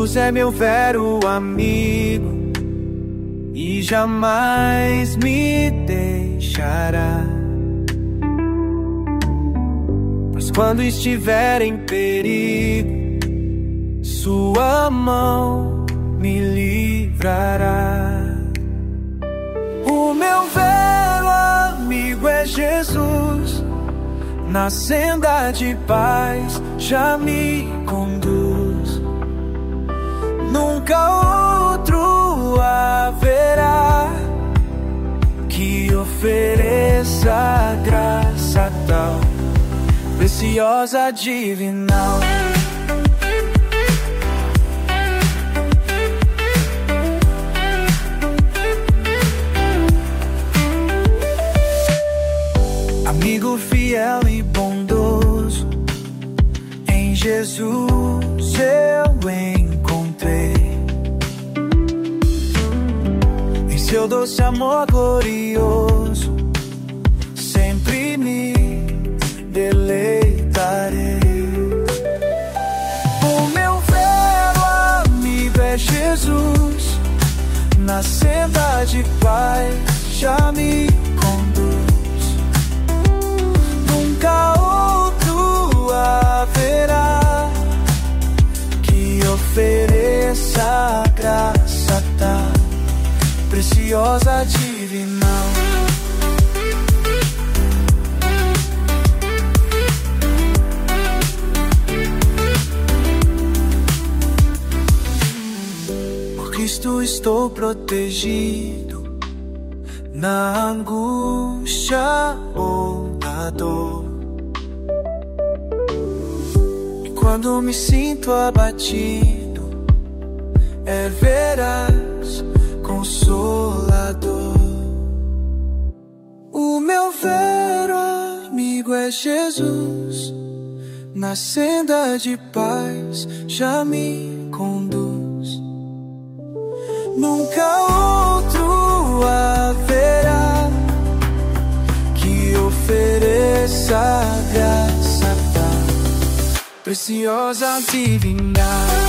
Jesus é meu vero amigo e jamais me deixará. Pois quando estiver em perigo, sua mão me livrará. O meu vero amigo é Jesus, na senda de paz já me conduz. Nunca outro haverá que ofereça graça tal, preciosa, divinal. Amigo fiel e bondoso, em Jesus eu encontrei. Em seu doce amor glorioso, sempre me deleitarei. O meu vero amigo é Jesus, na senda de paz já me conduz. Nunca outro haverá que ofereça graça tal, preciosa, divinal. Por Cristo estou protegido na angústia ou na dor. Quando me sinto abatido, é veraz consolador. O meu vero amigo é Jesus, na senda de paz já me conduz. Nunca outro haverá que ofereça graça tal, preciosa, divinal.